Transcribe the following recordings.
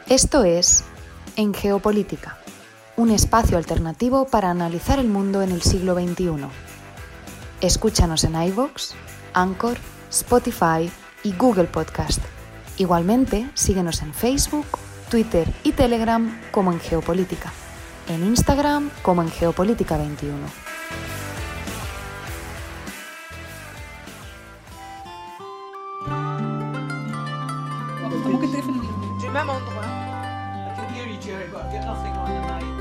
Esto es En Geopolítica, un espacio alternativo para analizar el mundo en el siglo XXI. Escúchanos en iVoox, Anchor, Spotify y Google Podcast. Igualmente, síguenos en Facebook, Twitter y Telegram como En Geopolítica, en Instagram como En Geopolítica 21. Du même endroit. I can hear you, Jerry, but I get nothing on the night.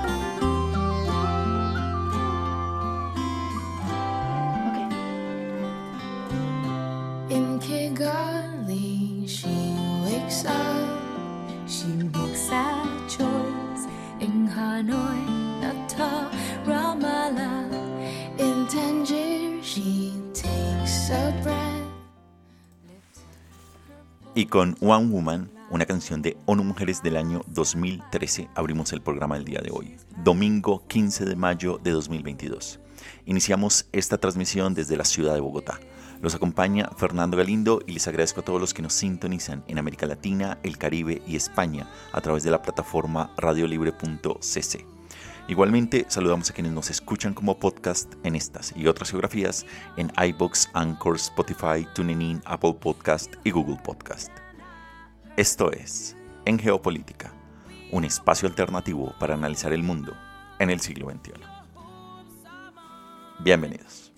In Kigali, she wakes up, she makes that choice. In Hanoi, Natal, Ramallah, in Tangier, she takes a breath. Y con One Woman, una canción de ONU Mujeres del año 2013, abrimos el programa del día de hoy, domingo 15 de mayo de 2022. Iniciamos esta transmisión desde la ciudad de Bogotá. Los acompaña Fernando Galindo y les agradezco a todos los que nos sintonizan en América Latina, el Caribe y España a través de la plataforma radiolibre.cc. Igualmente, saludamos a quienes nos escuchan como podcast en estas y otras geografías en iVoox, Anchor, Spotify, TuneIn, Apple Podcast y Google Podcast. Esto es En Geopolítica, un espacio alternativo para analizar el mundo en el siglo XXI. Bienvenidos.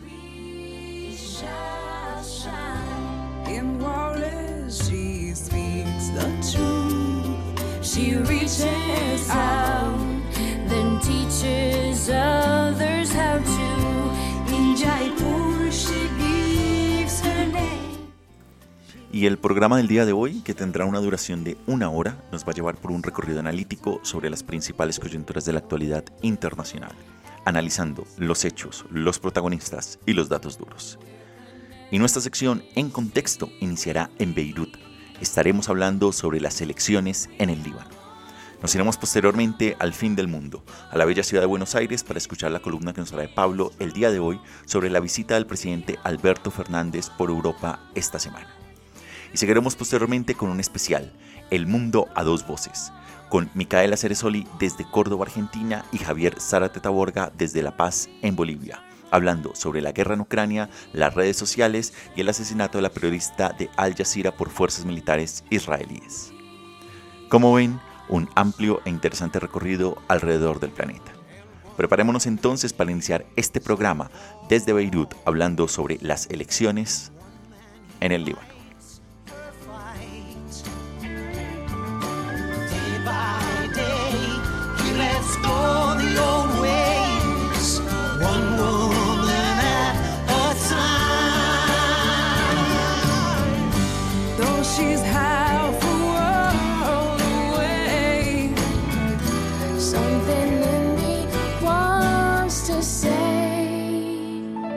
In Wallace, she speaks the truth. She reaches out, then teaches others how to. In Jaipur, she gives her name. Y el programa del día de hoy, que tendrá una duración de 1 hora, nos va a llevar por un recorrido analítico sobre las principales coyunturas de la actualidad internacional, analizando los hechos, los protagonistas y los datos duros. Y nuestra sección En Contexto iniciará en Beirut. Estaremos hablando sobre las elecciones en el Líbano. Nos iremos posteriormente al fin del mundo, a la bella ciudad de Buenos Aires, para escuchar la columna que nos trae Pablo el día de hoy sobre la visita del presidente Alberto Fernández por Europa esta semana. Y seguiremos posteriormente con un especial, El Mundo a Dos Voces, con Micaela Ceresoli desde Córdoba, Argentina, y Javier Zárate Taborga desde La Paz, en Bolivia, hablando sobre la guerra en Ucrania, las redes sociales y el asesinato de la periodista de Al Jazeera por fuerzas militares israelíes. Como ven, un amplio e interesante recorrido alrededor del planeta. Preparémonos entonces para iniciar este programa desde Beirut, hablando sobre las elecciones en el Líbano. She's half a world away. Something in me wants to say,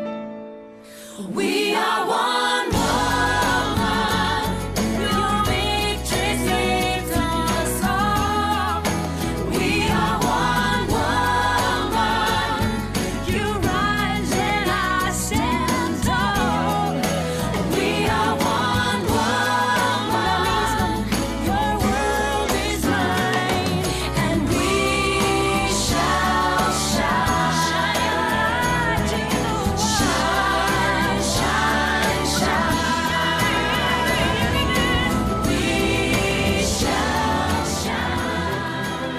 we are one woman. Your victory saved us all. We are one woman. You rise and I stand tall. We are one woman. Your world is mine, and we shall shine, shine, shine, shine. We shall shine.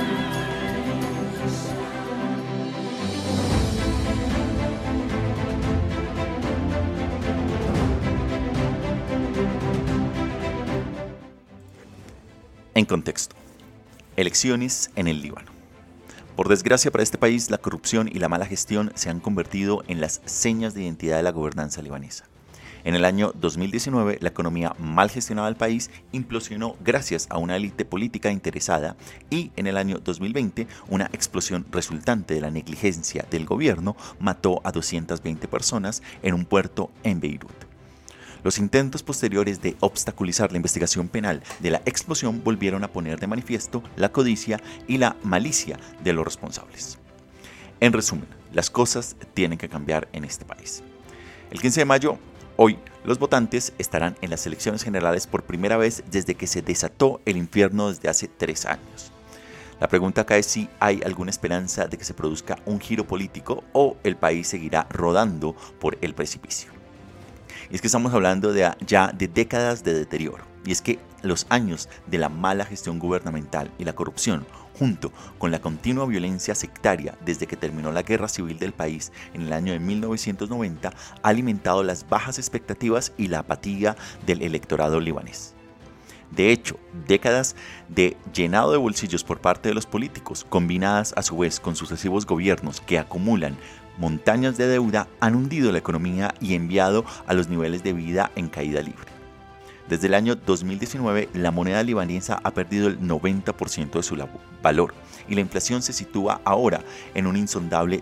En contexto, elecciones en el Líbano. Por desgracia para este país, la corrupción y la mala gestión se han convertido en las señas de identidad de la gobernanza libanesa. En el año 2019, la economía mal gestionada del país implosionó gracias a una élite política interesada, y en el año 2020, una explosión resultante de la negligencia del gobierno mató a 220 personas en un puerto en Beirut. Los intentos posteriores de obstaculizar la investigación penal de la explosión volvieron a poner de manifiesto la codicia y la malicia de los responsables. En resumen, las cosas tienen que cambiar en este país. El 15 de mayo Hoy, los votantes estarán en las elecciones generales por primera vez desde que se desató el infierno desde hace 3 años. La pregunta acá es si hay alguna esperanza de que se produzca un giro político o el país seguirá rodando por el precipicio. Y es que estamos hablando ya de décadas de deterioro. Y es que los años de la mala gestión gubernamental y la corrupción, junto con la continua violencia sectaria desde que terminó la guerra civil del país en el año de 1990, ha alimentado las bajas expectativas y la apatía del electorado libanés. De hecho, décadas de llenado de bolsillos por parte de los políticos, combinadas a su vez con sucesivos gobiernos que acumulan montañas de deuda, han hundido la economía y enviado a los niveles de vida en caída libre. Desde el año 2019, la moneda libanesa ha perdido el 90% de su valor y la inflación se sitúa ahora en un insondable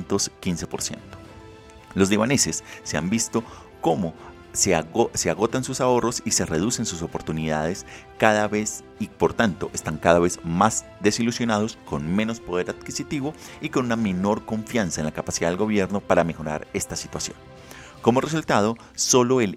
215%. Los libaneses se han visto cómo se agotan sus ahorros y se reducen sus oportunidades cada vez y por tanto están cada vez más desilusionados, con menos poder adquisitivo y con una menor confianza en la capacidad del gobierno para mejorar esta situación. Como resultado, solo el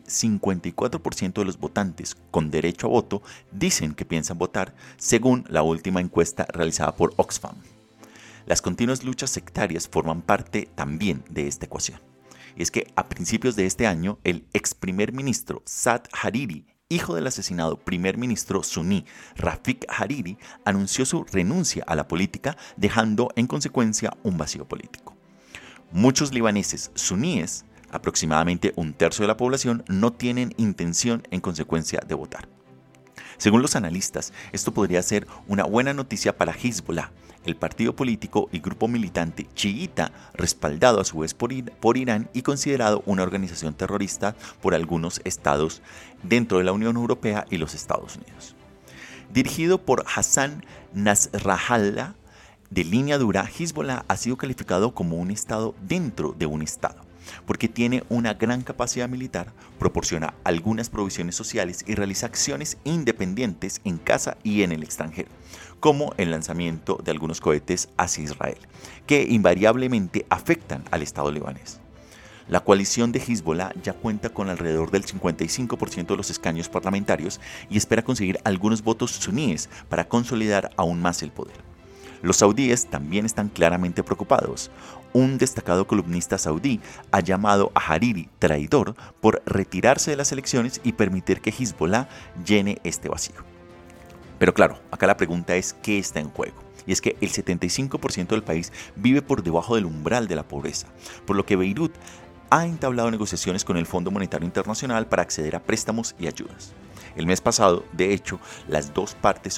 54% de los votantes con derecho a voto dicen que piensan votar, según la última encuesta realizada por Oxfam. Las continuas luchas sectarias forman parte también de esta ecuación. Y es que a principios de este año, el ex primer ministro Saad Hariri, hijo del asesinado primer ministro suní Rafik Hariri, anunció su renuncia a la política, dejando en consecuencia un vacío político. Muchos libaneses suníes, aproximadamente un tercio de la población, no tienen intención en consecuencia de votar. Según los analistas, esto podría ser una buena noticia para Hezbollah, el partido político y grupo militante chiita respaldado a su vez por Irán y considerado una organización terrorista por algunos estados dentro de la Unión Europea y los Estados Unidos. Dirigido por Hassan Nasrallah, de línea dura, Hezbollah ha sido calificado como un estado dentro de un estado, porque tiene una gran capacidad militar, proporciona algunas provisiones sociales y realiza acciones independientes en casa y en el extranjero, como el lanzamiento de algunos cohetes hacia Israel, que invariablemente afectan al Estado libanés. La coalición de Hezbollah ya cuenta con alrededor del 55% de los escaños parlamentarios y espera conseguir algunos votos suníes para consolidar aún más el poder. Los saudíes también están claramente preocupados. Un destacado columnista saudí ha llamado a Hariri traidor por retirarse de las elecciones y permitir que Hezbollah llene este vacío. Pero claro, acá la pregunta es ¿qué está en juego? Y es que el 75% del país vive por debajo del umbral de la pobreza, por lo que Beirut ha entablado negociaciones con el Fondo Monetario Internacional para acceder a préstamos y ayudas. El mes pasado, de hecho, las dos partes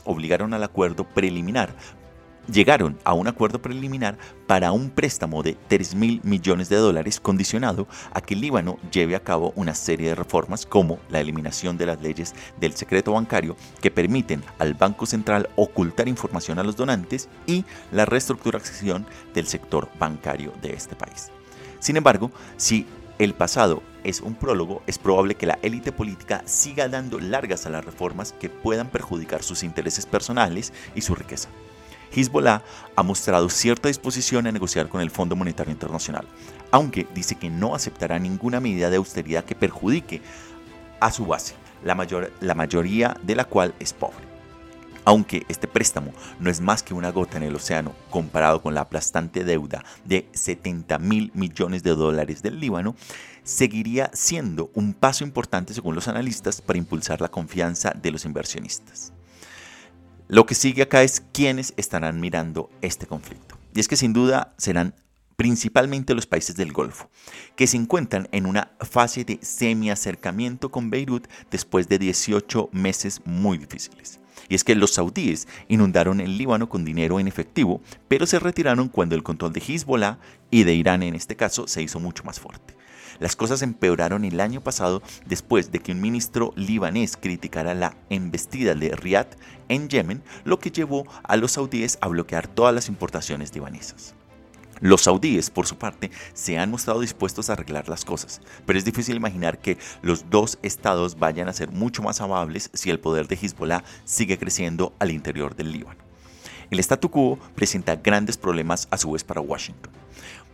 llegaron a un acuerdo preliminar para un préstamo de $3.000 millones condicionado a que el Líbano lleve a cabo una serie de reformas como la eliminación de las leyes del secreto bancario que permiten al Banco Central ocultar información a los donantes y la reestructuración del sector bancario de este país. Sin embargo, si el pasado es un prólogo, es probable que la élite política siga dando largas a las reformas que puedan perjudicar sus intereses personales y su riqueza. Hezbollah ha mostrado cierta disposición a negociar con el Fondo Monetario Internacional, aunque dice que no aceptará ninguna medida de austeridad que perjudique a su base, la mayoría de la cual es pobre. Aunque este préstamo no es más que una gota en el océano comparado con la aplastante deuda de $70.000 millones del Líbano, seguiría siendo un paso importante según los analistas para impulsar la confianza de los inversionistas. Lo que sigue acá es quiénes estarán mirando este conflicto. Y es que sin duda serán principalmente los países del Golfo, que se encuentran en una fase de semi-acercamiento con Beirut después de 18 meses muy difíciles. Y es que los saudíes inundaron el Líbano con dinero en efectivo, pero se retiraron cuando el control de Hezbollah y de Irán en este caso se hizo mucho más fuerte. Las cosas empeoraron el año pasado después de que un ministro libanés criticara la embestida de Riad en Yemen, lo que llevó a los saudíes a bloquear todas las importaciones libanesas. Los saudíes, por su parte, se han mostrado dispuestos a arreglar las cosas, pero es difícil imaginar que los dos estados vayan a ser mucho más amables si el poder de Hezbollah sigue creciendo al interior del Líbano. El statu quo presenta grandes problemas a su vez para Washington.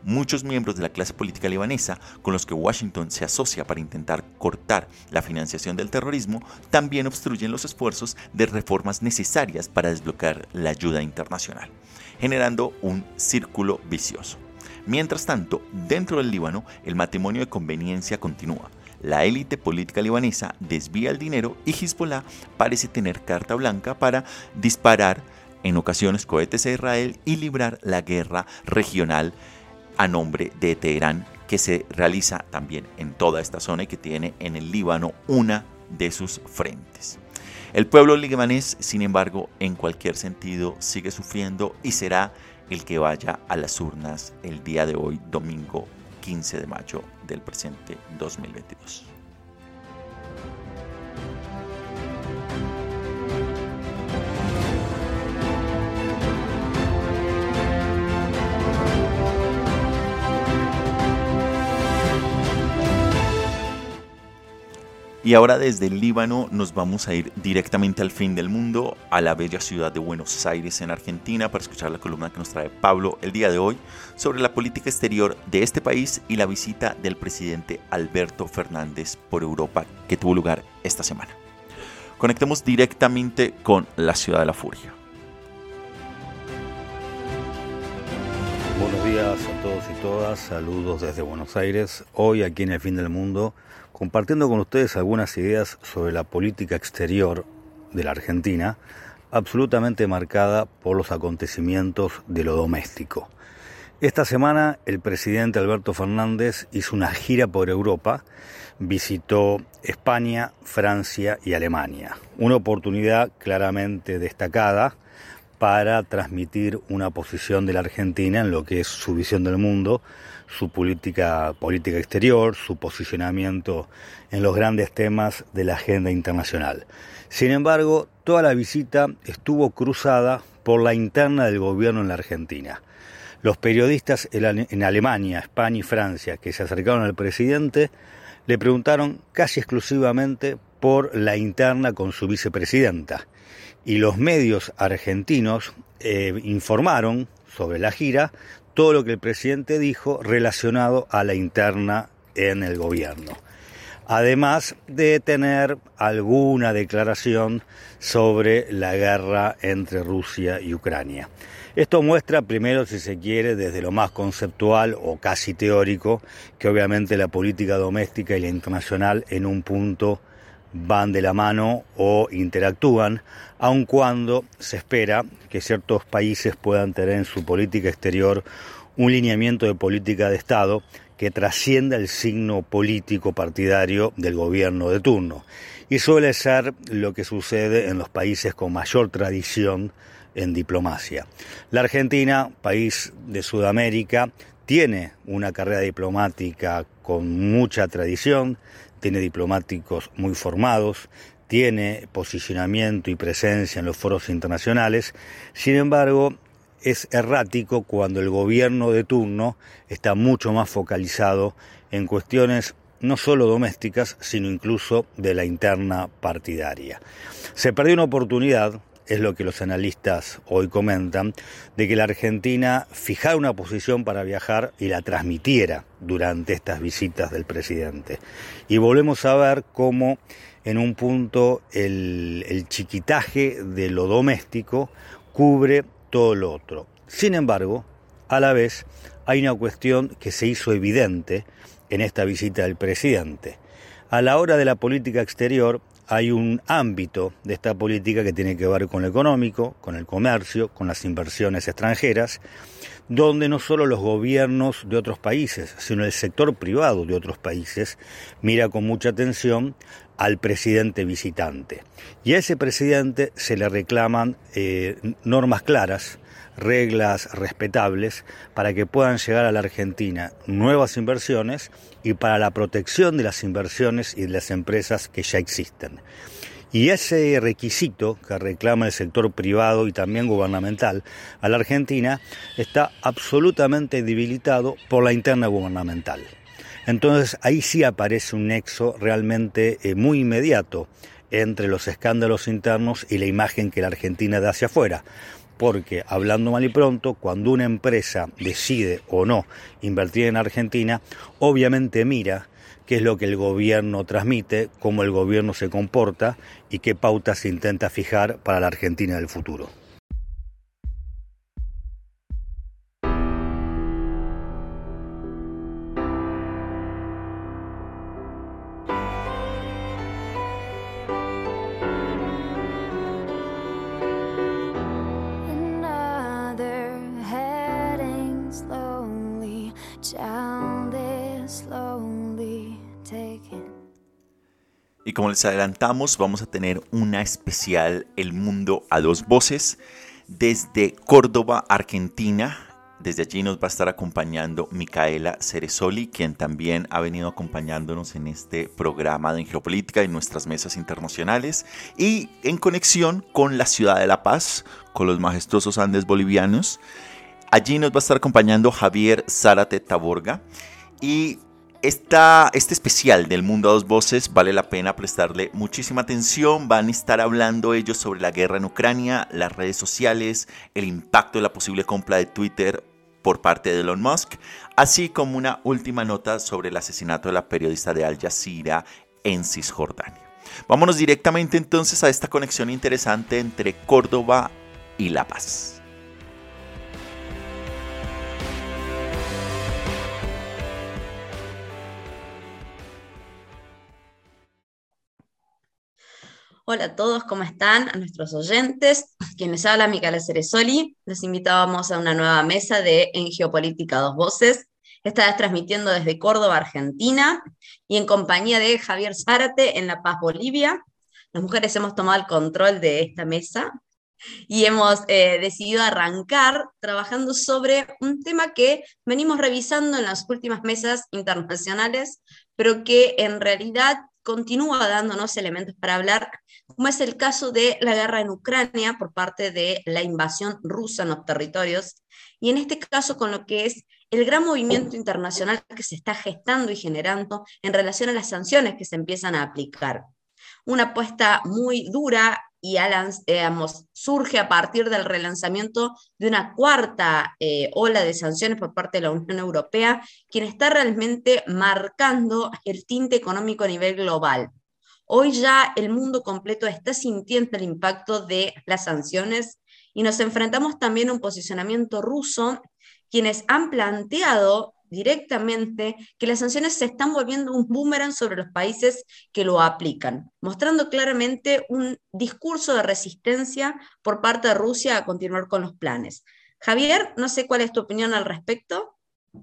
muchos miembros de la clase política libanesa, con los que Washington se asocia para intentar cortar la financiación del terrorismo, también obstruyen los esfuerzos de reformas necesarias para desbloquear la ayuda internacional, generando un círculo vicioso. Mientras tanto, dentro del Líbano, el matrimonio de conveniencia continúa. La élite política libanesa desvía el dinero y Hezbollah parece tener carta blanca para disparar en ocasiones cohetes a Israel y librar la guerra regional a nombre de Teherán, que se realiza también en toda esta zona y que tiene en el Líbano una de sus frentes. El pueblo libanés, sin embargo, en cualquier sentido sigue sufriendo y será el que vaya a las urnas el día de hoy, domingo 15 de mayo del presente 2022. Y ahora desde el Líbano nos vamos a ir directamente al fin del mundo, a la bella ciudad de Buenos Aires en Argentina, para escuchar la columna que nos trae Pablo el día de hoy sobre la política exterior de este país y la visita del presidente Alberto Fernández por Europa que tuvo lugar esta semana. Conectemos directamente con la ciudad de la furia. Buenos días a todos y todas, saludos desde Buenos Aires, hoy aquí en el fin del mundo, compartiendo con ustedes algunas ideas sobre la política exterior de la Argentina, absolutamente marcada por los acontecimientos de lo doméstico. Esta semana el presidente Alberto Fernández hizo una gira por Europa, visitó España, Francia y Alemania, una oportunidad claramente destacada para transmitir una posición de la Argentina en lo que es su visión del mundo, su política exterior, su posicionamiento en los grandes temas de la agenda internacional. Sin embargo, toda la visita estuvo cruzada por la interna del gobierno en la Argentina. Los periodistas en Alemania, España y Francia que se acercaron al presidente le preguntaron casi exclusivamente por la interna con su vicepresidenta. Y los medios argentinos informaron sobre la gira todo lo que el presidente dijo relacionado a la interna en el gobierno. Además de tener alguna declaración sobre la guerra entre Rusia y Ucrania. Esto muestra primero, si se quiere, desde lo más conceptual o casi teórico, que obviamente la política doméstica y la internacional en un punto van de la mano o interactúan, aun cuando se espera que ciertos países puedan tener en su política exterior un lineamiento de política de Estado que trascienda el signo político partidario del gobierno de turno. Y suele ser lo que sucede en los países con mayor tradición en diplomacia. La Argentina, país de Sudamérica, tiene una carrera diplomática con mucha tradición, tiene diplomáticos muy formados, tiene posicionamiento y presencia en los foros internacionales. Sin embargo, es errático cuando el gobierno de turno está mucho más focalizado en cuestiones no solo domésticas, sino incluso de la interna partidaria. Se perdió una oportunidad, es lo que los analistas hoy comentan, de que la Argentina fijara una posición para viajar y la transmitiera durante estas visitas del presidente. Y volvemos a ver cómo en un punto el chiquitaje de lo doméstico cubre todo lo otro. Sin embargo, a la vez hay una cuestión que se hizo evidente en esta visita del presidente. A la hora de la política exterior hay un ámbito de esta política que tiene que ver con lo económico, con el comercio, con las inversiones extranjeras, donde no solo los gobiernos de otros países, sino el sector privado de otros países mira con mucha atención al presidente visitante. Y a ese presidente se le reclaman normas claras, reglas respetables para que puedan llegar a la Argentina nuevas inversiones y para la protección de las inversiones y de las empresas que ya existen. Y ese requisito que reclama el sector privado y también gubernamental a la Argentina está absolutamente debilitado por la interna gubernamental. Entonces ahí sí aparece un nexo realmente muy inmediato entre los escándalos internos y la imagen que la Argentina da hacia afuera. porque, hablando mal y pronto, cuando una empresa decide o no invertir en Argentina, obviamente mira qué es lo que el gobierno transmite, cómo el gobierno se comporta y qué pautas se intenta fijar para la Argentina del futuro. Another heading slowly down this slowly taken. Y como les adelantamos, vamos a tener una especial El Mundo a Dos Voces desde Córdoba, Argentina. Desde allí nos va a estar acompañando Micaela Ceresoli, quien también ha venido acompañándonos en este programa de geopolítica y en nuestras mesas internacionales. Y en conexión con la ciudad de La Paz, con los majestuosos Andes bolivianos. Allí nos va a estar acompañando Javier Zárate Taborga. Y este especial del Mundo a Dos Voces vale la pena prestarle muchísima atención. Van a estar hablando ellos sobre la guerra en Ucrania, las redes sociales, el impacto de la posible compra de Twitter por parte de Elon Musk, así como una última nota sobre el asesinato de la periodista de Al Jazeera en Cisjordania. Vámonos directamente entonces a esta conexión interesante entre Córdoba y La Paz. Hola a todos, ¿cómo están? A nuestros oyentes, quienes habla Micaela Ceresoli, los invitábamos a una nueva mesa de En Geopolítica Dos Voces, esta vez transmitiendo desde Córdoba, Argentina, y en compañía de Javier Zárate en La Paz, Bolivia. Las mujeres hemos tomado el control de esta mesa y hemos decidido arrancar trabajando sobre un tema que venimos revisando en las últimas mesas internacionales, pero que en realidad continúa dándonos elementos para hablar, como es el caso de la guerra en Ucrania por parte de la invasión rusa en los territorios, y en este caso con lo que es el gran movimiento internacional que se está gestando y generando en relación a las sanciones que se empiezan a aplicar. Una apuesta muy dura y surge a partir del relanzamiento de una cuarta ola de sanciones por parte de la Unión Europea, quien está realmente marcando el tinte económico a nivel global. Hoy ya el mundo completo está sintiendo el impacto de las sanciones y nos enfrentamos también a un posicionamiento ruso, quienes han planteado directamente que las sanciones se están volviendo un boomerang sobre los países que lo aplican, mostrando claramente un discurso de resistencia por parte de Rusia a continuar con los planes. Javier, no sé cuál es tu opinión al respecto.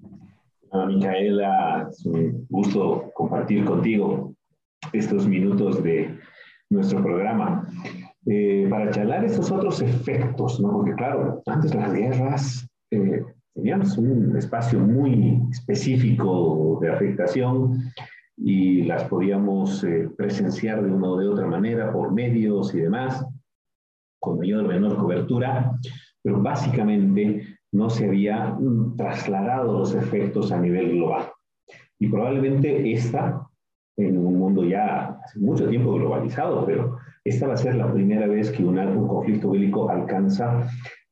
Micaela, es un gusto compartir contigo estos minutos de nuestro programa para charlar estos otros efectos, ¿no? Porque claro, antes las guerras teníamos un espacio muy específico de afectación y las podíamos presenciar de una o de otra manera por medios y demás, con mayor o menor cobertura, pero básicamente no se había trasladado los efectos a nivel global. Y probablemente esta, en un mundo ya hace mucho tiempo globalizado, pero esta va a ser la primera vez que un conflicto bélico alcanza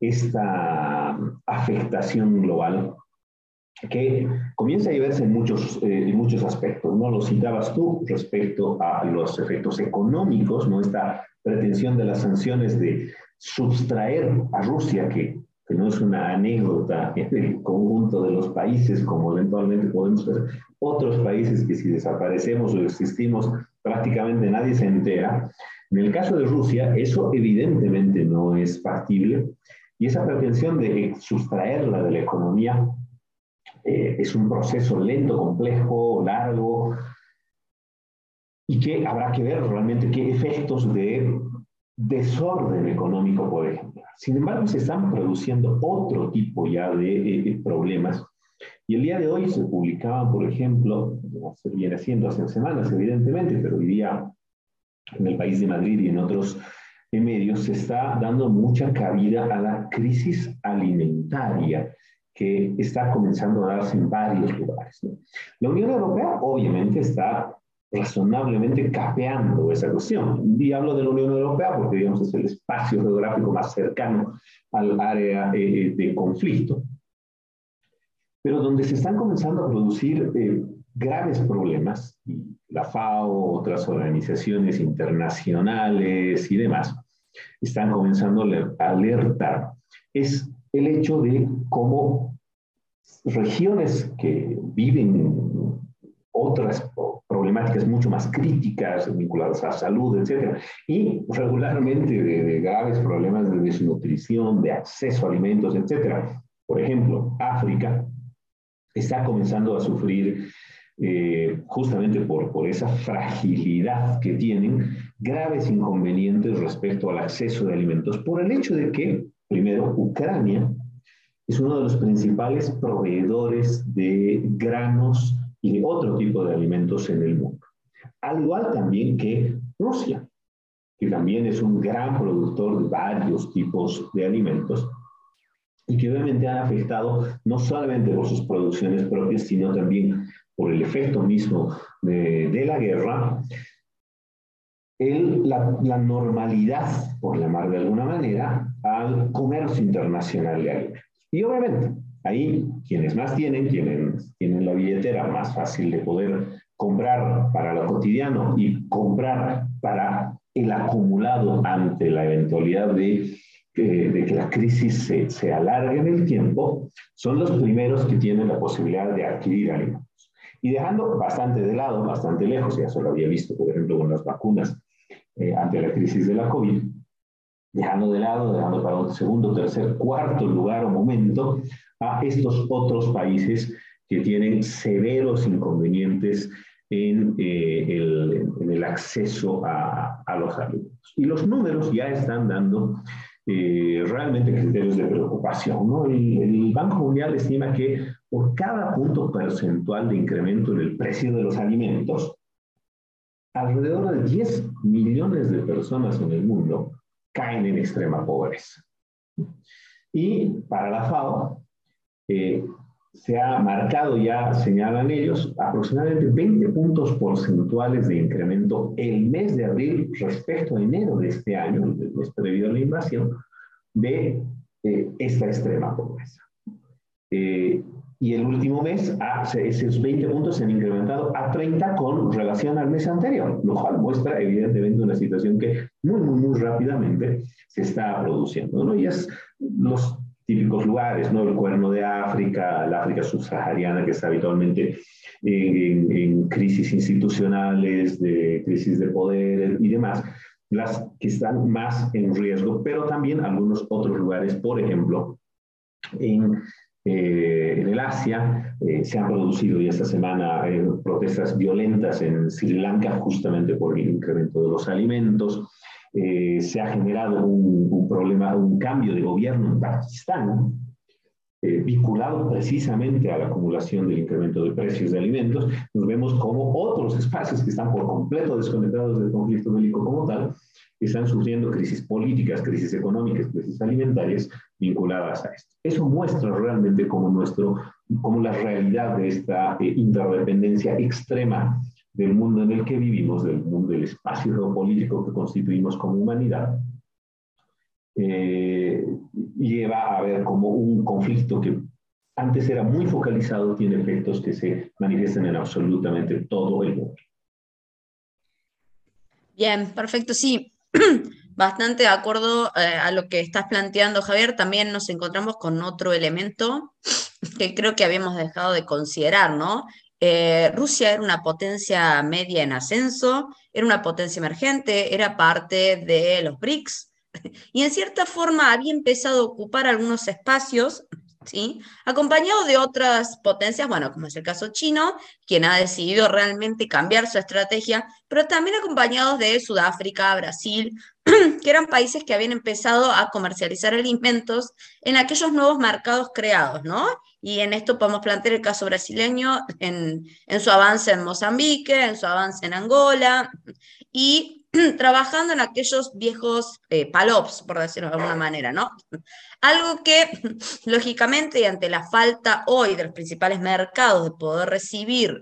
esta afectación global que comienza a verse en muchos aspectos, ¿no? Lo citabas tú respecto a los efectos económicos, ¿no? Esta pretensión de las sanciones de sustraer a Rusia, que no es una anécdota en el conjunto de los países, como eventualmente podemos ver otros países que si desaparecemos o existimos, prácticamente nadie se entera. En el caso de Rusia, eso evidentemente no es factible, y esa pretensión de sustraerla de la economía es un proceso lento, complejo, largo, y que habrá que ver realmente qué efectos de desorden económico puede generar. Sin embargo, se están produciendo otro tipo ya de problemas. Y el día de hoy se publicaban, por ejemplo, se viene haciendo hace semanas, evidentemente, pero hoy día en el país de Madrid y en otros medios se está dando mucha cabida a la crisis alimentaria que está comenzando a darse en varios lugares, ¿no? La Unión Europea obviamente está razonablemente capeando esa cuestión. Y hablo de la Unión Europea porque, digamos, es el espacio geográfico más cercano al área de conflicto, pero donde se están comenzando a producir graves problemas, y la FAO, otras organizaciones internacionales y demás, están comenzando a alertar, es el hecho de cómo regiones que viven otras problemáticas mucho más críticas vinculadas a salud, etcétera, y regularmente de graves problemas de desnutrición, de acceso a alimentos, etcétera. Por ejemplo, África está comenzando a sufrir, justamente por esa fragilidad que tienen, graves inconvenientes respecto al acceso de alimentos, por el hecho de que, primero, Ucrania es uno de los principales proveedores de granos y de otro tipo de alimentos en el mundo. Al igual también que Rusia, que también es un gran productor de varios tipos de alimentos y que obviamente han afectado no solamente por sus producciones propias, sino también por el efecto mismo de la guerra, la normalidad, por llamar de alguna manera, al comercio internacional de alimentos. Y obviamente, ahí quienes más tienen la billetera más fácil de poder comprar para lo cotidiano y comprar para el acumulado ante la eventualidad de que la crisis se alargue en el tiempo, son los primeros que tienen la posibilidad de adquirir alimentos. Y dejando bastante de lado, bastante lejos, ya se lo había visto, por ejemplo, con las vacunas ante la crisis de la COVID, dejando de lado, dejando para un segundo, tercer, cuarto lugar o momento a estos otros países que tienen severos inconvenientes en el acceso a los alimentos. Y los números ya están dando realmente criterios de preocupación, ¿no? El Banco Mundial estima que por cada punto porcentual de incremento en el precio de los alimentos, alrededor de 10 millones de personas en el mundo caen en extrema pobreza. Y para la FAO, se ha marcado ya, señalan ellos, aproximadamente 20 puntos porcentuales de incremento el mes de abril respecto a enero de este año, el mes previo a la invasión, de esta extrema pobreza. Y el último mes, esos 20 puntos se han incrementado a 30 con relación al mes anterior, lo cual muestra evidentemente una situación que muy rápidamente se está produciendo, ¿no? Y es los típicos lugares, ¿no? El Cuerno de África, la África subsahariana, que está habitualmente en crisis institucionales, de crisis de poder y demás, las que están más en riesgo, pero también algunos otros lugares, por ejemplo, en el Asia, se han producido ya esta semana protestas violentas en Sri Lanka justamente por el incremento de los alimentos. Se ha generado un problema, un cambio de gobierno en Pakistán, vinculado precisamente a la acumulación del incremento de precios de alimentos. Nos vemos como otros espacios que están por completo desconectados del conflicto bélico como tal, están sufriendo crisis políticas, crisis económicas, crisis alimentarias vinculadas a esto. Eso muestra realmente como la realidad de esta interdependencia extrema del mundo en el que vivimos, del mundo, del espacio geopolítico que constituimos como humanidad, lleva a ver como un conflicto que antes era muy focalizado, tiene efectos que se manifiestan en absolutamente todo el mundo. Bien, perfecto, sí. Bastante de acuerdo a lo que estás planteando, Javier. También nos encontramos con otro elemento que creo que habíamos dejado de considerar, ¿no? Rusia era una potencia media en ascenso, era una potencia emergente, era parte de los BRICS, y en cierta forma había empezado a ocupar algunos espacios, ¿sí? Acompañado de otras potencias, bueno, como es el caso chino, quien ha decidido realmente cambiar su estrategia, pero también acompañados de Sudáfrica, Brasil, que eran países que habían empezado a comercializar alimentos en aquellos nuevos mercados creados, ¿no? Y en esto podemos plantear el caso brasileño en su avance en Mozambique, en su avance en Angola, y trabajando en aquellos viejos PALOPs, por decirlo de alguna manera, ¿no? Algo que, lógicamente, y ante la falta hoy de los principales mercados de poder recibir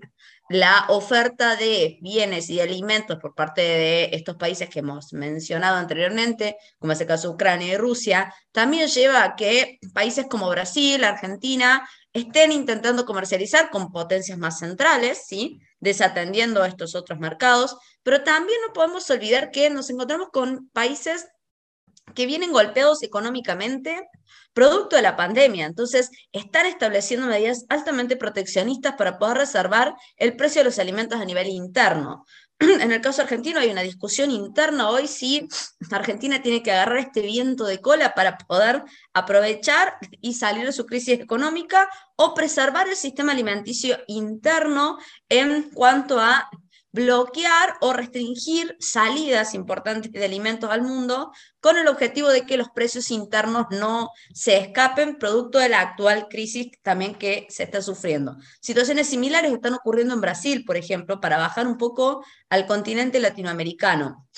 la oferta de bienes y de alimentos por parte de estos países que hemos mencionado anteriormente, como es el caso de Ucrania y Rusia, también lleva a que países como Brasil, Argentina, estén intentando comercializar con potencias más centrales, ¿sí? Desatendiendo a estos otros mercados, pero también no podemos olvidar que nos encontramos con países que vienen golpeados económicamente producto de la pandemia. Entonces, están estableciendo medidas altamente proteccionistas para poder reservar el precio de los alimentos a nivel interno. En el caso argentino hay una discusión interna hoy si Argentina tiene que agarrar este viento de cola para poder aprovechar y salir de su crisis económica o preservar el sistema alimenticio interno en cuanto a bloquear o restringir salidas importantes de alimentos al mundo con el objetivo de que los precios internos no se escapen producto de la actual crisis también que se está sufriendo. Situaciones similares están ocurriendo en Brasil, por ejemplo, para bajar un poco al continente latinoamericano.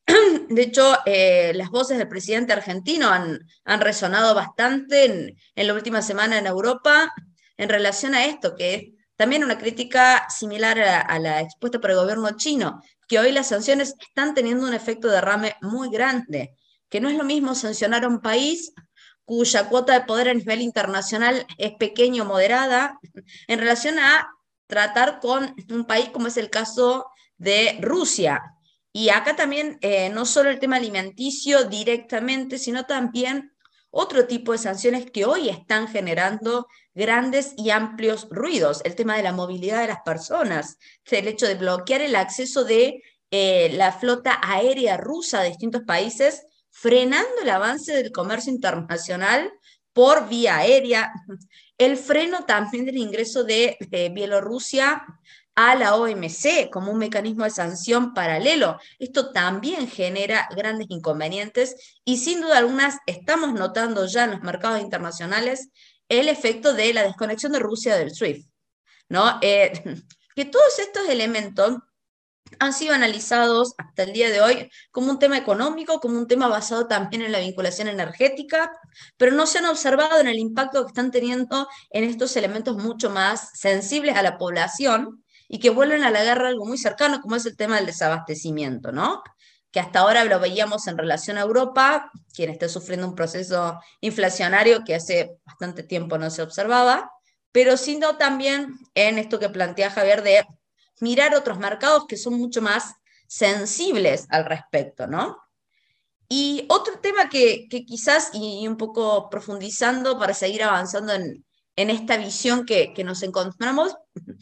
De hecho, las voces del presidente argentino han resonado bastante en la última semana en Europa en relación a esto, que también una crítica similar a la expuesta por el gobierno chino, que hoy las sanciones están teniendo un efecto derrame muy grande, que no es lo mismo sancionar a un país cuya cuota de poder a nivel internacional es pequeña o moderada, en relación a tratar con un país como es el caso de Rusia. Y acá también no solo el tema alimenticio directamente, sino también otro tipo de sanciones que hoy están generando grandes y amplios ruidos. El tema de la movilidad de las personas, el hecho de bloquear el acceso de la flota aérea rusa a distintos países, frenando el avance del comercio internacional por vía aérea, el freno también del ingreso de Bielorrusia a la OMC como un mecanismo de sanción paralelo. Esto también genera grandes inconvenientes y sin duda algunas estamos notando ya en los mercados internacionales el efecto de la desconexión de Rusia del SWIFT, ¿no? Que todos estos elementos han sido analizados hasta el día de hoy como un tema económico, como un tema basado también en la vinculación energética, pero no se han observado en el impacto que están teniendo en estos elementos mucho más sensibles a la población y que vuelven a la guerra algo muy cercano, como es el tema del desabastecimiento, ¿no? Que hasta ahora lo veíamos en relación a Europa, quien está sufriendo un proceso inflacionario que hace bastante tiempo no se observaba, pero sino también en esto que plantea Javier de mirar otros mercados que son mucho más sensibles al respecto, ¿no? Y otro tema que quizás, y un poco profundizando para seguir avanzando en esta visión que nos encontramos,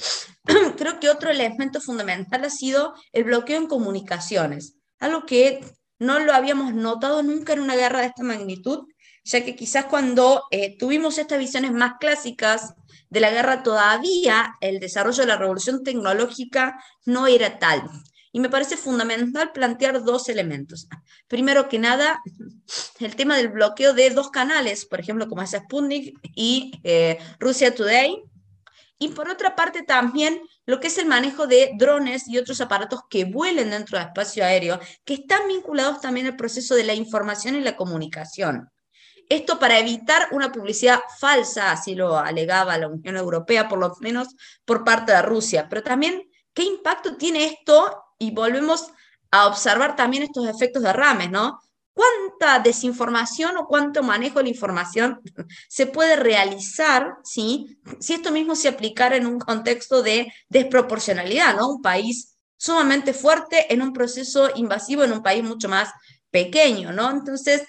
creo que otro elemento fundamental ha sido el bloqueo en comunicaciones, algo que no lo habíamos notado nunca en una guerra de esta magnitud, ya que quizás cuando tuvimos estas visiones más clásicas de la guerra todavía el desarrollo de la revolución tecnológica no era tal. Y me parece fundamental plantear dos elementos. Primero que nada, el tema del bloqueo de dos canales, por ejemplo, como es Sputnik y Russia Today. Y por otra parte también lo que es el manejo de drones y otros aparatos que vuelen dentro del espacio aéreo, que están vinculados también al proceso de la información y la comunicación. Esto para evitar una publicidad falsa, así lo alegaba la Unión Europea, por lo menos por parte de Rusia. Pero también, ¿qué impacto tiene esto? Y volvemos a observar también estos efectos derrames, ¿no? ¿Cuánta desinformación o cuánto manejo de la información se puede realizar, ¿sí? Si esto mismo se aplicara en un contexto de desproporcionalidad, ¿no? Un país sumamente fuerte en un proceso invasivo en un país mucho más pequeño, ¿no? Entonces,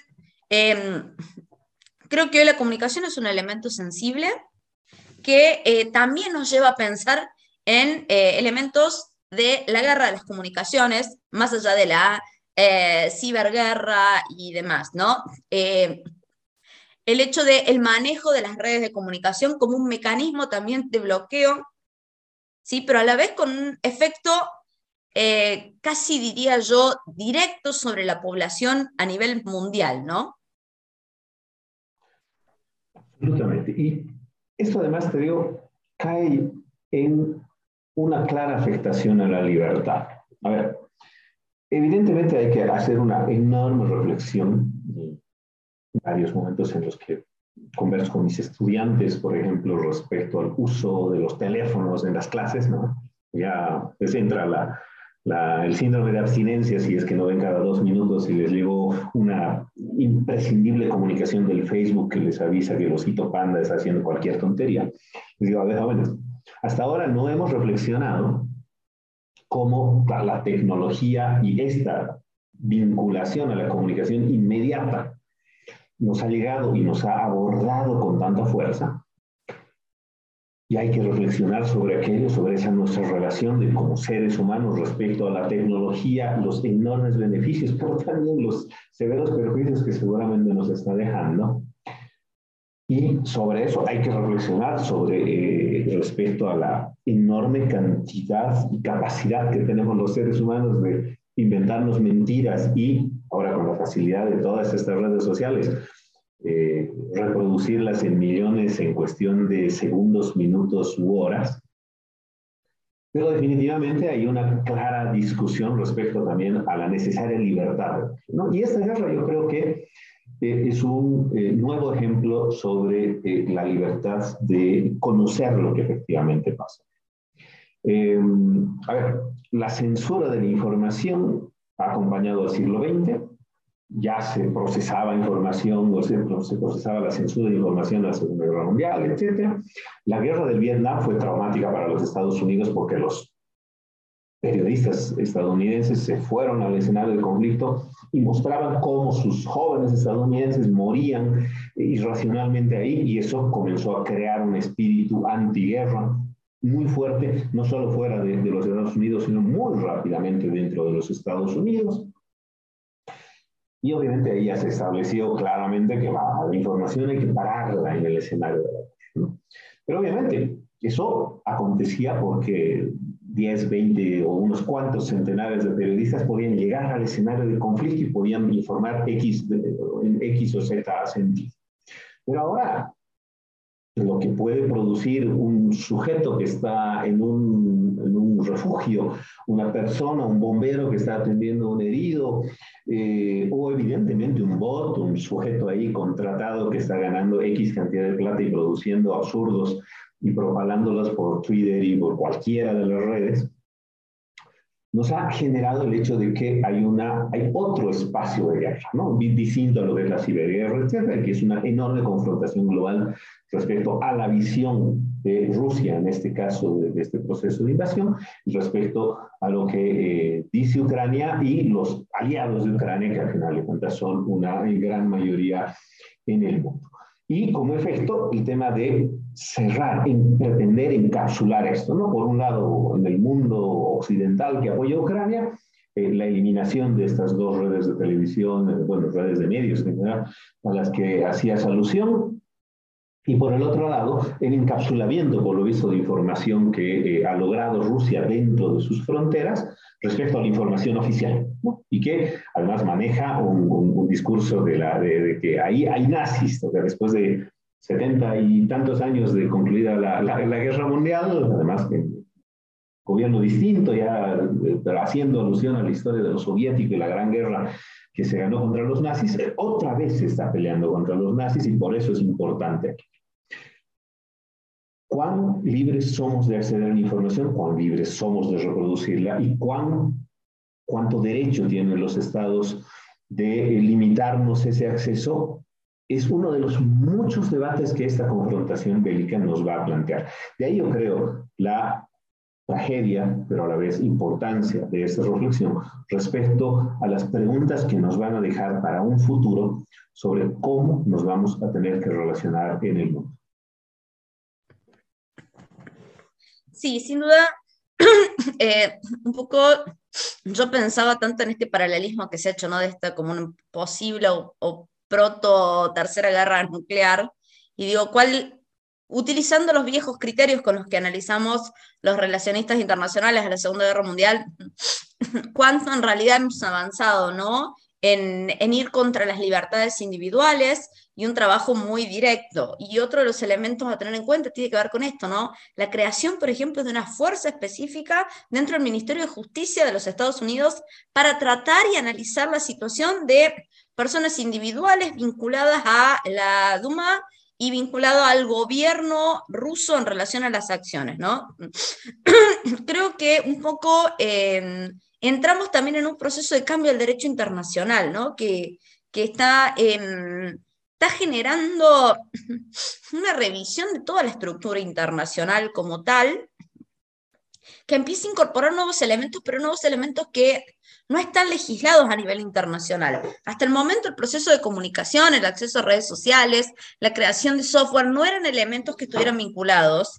creo que hoy la comunicación es un elemento sensible que también nos lleva a pensar en elementos de la guerra de las comunicaciones, más allá de la ciberguerra y demás, ¿no? El hecho del manejo de las redes de comunicación como un mecanismo también de bloqueo, ¿sí? Pero a la vez con un efecto casi diría yo directo sobre la población a nivel mundial, ¿no? Absolutamente. Y esto además, te digo, cae en una clara afectación a la libertad. A ver, evidentemente hay que hacer una enorme reflexión, varios momentos en los que converso con mis estudiantes, por ejemplo, respecto al uso de los teléfonos en las clases, ¿no? ya les entra el síndrome de abstinencia si es que no ven cada 2 minutos y les llegó una imprescindible comunicación del Facebook que les avisa que el osito panda está haciendo cualquier tontería. Les digo, a ver, jóvenes, hasta ahora no hemos reflexionado cómo la tecnología y esta vinculación a la comunicación inmediata nos ha llegado y nos ha abordado con tanta fuerza. Y hay que reflexionar sobre aquello, sobre esa nuestra relación de como seres humanos respecto a la tecnología, los enormes beneficios, pero también los severos perjuicios que seguramente nos está dejando. Y sobre eso hay que reflexionar sobre respecto a la enorme cantidad y capacidad que tenemos los seres humanos de inventarnos mentiras y, ahora con la facilidad de todas estas redes sociales, reproducirlas en millones en cuestión de segundos, minutos u horas. Pero definitivamente hay una clara discusión respecto también a la necesaria libertad, ¿no? Y esta guerra yo creo que es un nuevo ejemplo sobre la libertad de conocer lo que efectivamente pasa. A ver, la censura de la información ha acompañado al siglo XX. Ya se procesaba información, o se procesaba la censura de información en la Segunda Guerra Mundial, etc. La guerra del Vietnam fue traumática para los Estados Unidos porque los periodistas estadounidenses se fueron al escenario del conflicto y mostraban cómo sus jóvenes estadounidenses morían irracionalmente ahí, y eso comenzó a crear un espíritu antiguerra muy fuerte, no solo fuera de los Estados Unidos, sino muy rápidamente dentro de los Estados Unidos. Y obviamente ahí ya se estableció claramente que la información hay que pararla en el escenario de la guerra, ¿no? Pero obviamente eso acontecía porque 10, 20 o unos cuantos centenares de periodistas podían llegar al escenario de conflicto y podían informar en X o Z sentido. Pero ahora, lo que puede producir un sujeto que está en un refugio, una persona, un bombero que está atendiendo a un herido, o evidentemente un bot, un sujeto ahí contratado que está ganando X cantidad de plata y produciendo absurdos y propagándolos por Twitter y por cualquiera de las redes, nos ha generado el hecho de que hay otro espacio de guerra, ¿no? Distinto a lo que es la ciberguerra, etcétera, que es una enorme confrontación global respecto a la visión de Rusia, en este caso, de este proceso de invasión, y respecto a lo que dice Ucrania y los aliados de Ucrania, que al final de cuentas son una gran mayoría en el mundo. Y como efecto, el tema de cerrar, pretender encapsular esto, ¿no? Por un lado, en el mundo occidental que apoya a Ucrania, la eliminación de estas dos redes de televisión, bueno, redes de medios en general, a las que hacías alusión, y por el otro lado, el encapsulamiento, por lo visto, de información que ha logrado Rusia dentro de sus fronteras respecto a la información oficial, ¿no? Y que además maneja un discurso de que ahí hay nazis, o sea, después de 70 y tantos años de concluida la guerra mundial, además que gobierno distinto, ya haciendo alusión a la historia de los soviéticos y la gran guerra que se ganó contra los nazis, otra vez se está peleando contra los nazis, y por eso es importante aquí. ¿Cuán libres somos de acceder a la información? ¿Cuán libres somos de reproducirla? ¿Y cuánto derecho tienen los estados de limitarnos ese acceso? Es uno de los muchos debates que esta confrontación bélica nos va a plantear. De ahí yo creo la tragedia, pero a la vez importancia de esta reflexión respecto a las preguntas que nos van a dejar para un futuro sobre cómo nos vamos a tener que relacionar en el mundo. Sí, sin duda, un poco yo pensaba tanto en este paralelismo que se ha hecho, ¿no? De esta como una posible o proto tercera guerra nuclear, y digo, utilizando los viejos criterios con los que analizamos los relacionistas internacionales de la Segunda Guerra Mundial, cuánto en realidad hemos avanzado, ¿no? En ir contra las libertades individuales y un trabajo muy directo. Y otro de los elementos a tener en cuenta tiene que ver con esto, ¿no? La creación, por ejemplo, de una fuerza específica dentro del Ministerio de Justicia de los Estados Unidos para tratar y analizar la situación de personas individuales vinculadas a la Duma y vinculado al gobierno ruso en relación a las acciones, ¿no? Creo que un poco entramos también en un proceso de cambio del derecho internacional, ¿no? Que está generando una revisión de toda la estructura internacional como tal, que empieza a incorporar nuevos elementos, pero nuevos elementos que no están legislados a nivel internacional. Hasta el momento el proceso de comunicación, el acceso a redes sociales, la creación de software no eran elementos que estuvieran vinculados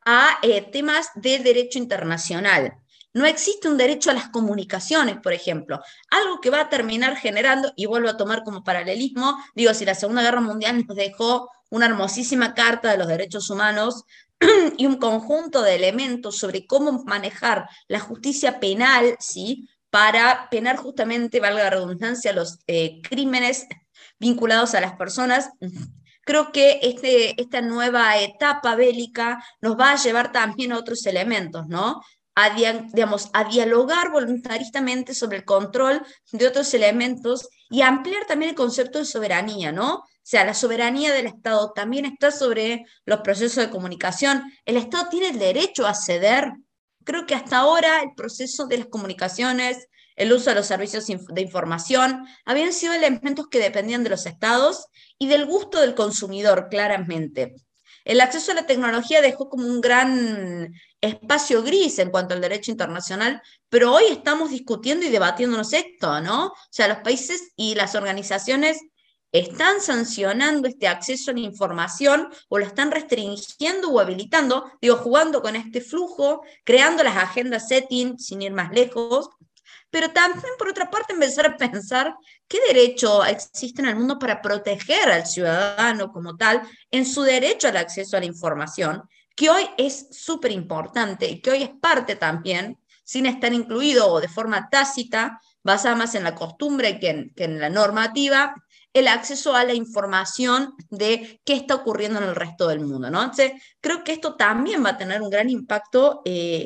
a temas de derecho internacional. No existe un derecho a las comunicaciones, por ejemplo, algo que va a terminar generando, y vuelvo a tomar como paralelismo, digo, si la Segunda Guerra Mundial nos dejó una hermosísima carta de los derechos humanos y un conjunto de elementos sobre cómo manejar la justicia penal, ¿sí? Para penar justamente, valga la redundancia, los crímenes vinculados a las personas. Creo que esta nueva etapa bélica nos va a llevar también a otros elementos, ¿no? Digamos, a dialogar voluntaristamente sobre el control de otros elementos y ampliar también el concepto de soberanía, ¿no? O sea, la soberanía del Estado también está sobre los procesos de comunicación. El Estado tiene el derecho a ceder. Creo que hasta ahora el proceso de las comunicaciones, el uso de los servicios de información, habían sido elementos que dependían de los Estados y del gusto del consumidor, claramente. El acceso a la tecnología dejó como un gran espacio gris en cuanto al derecho internacional, pero hoy estamos discutiendo y debatiéndonos esto, ¿no? O sea, los países y las organizaciones están sancionando este acceso a la información o lo están restringiendo o habilitando, digo, jugando con este flujo, creando las agendas setting, sin ir más lejos, pero también, por otra parte, empezar a pensar qué derecho existe en el mundo para proteger al ciudadano como tal en su derecho al acceso a la información, que hoy es súper importante y que hoy es parte también, sin estar incluido o de forma tácita, basada más en la costumbre que en la normativa, el acceso a la información de qué está ocurriendo en el resto del mundo, ¿no? Entonces, creo que esto también va a tener un gran impacto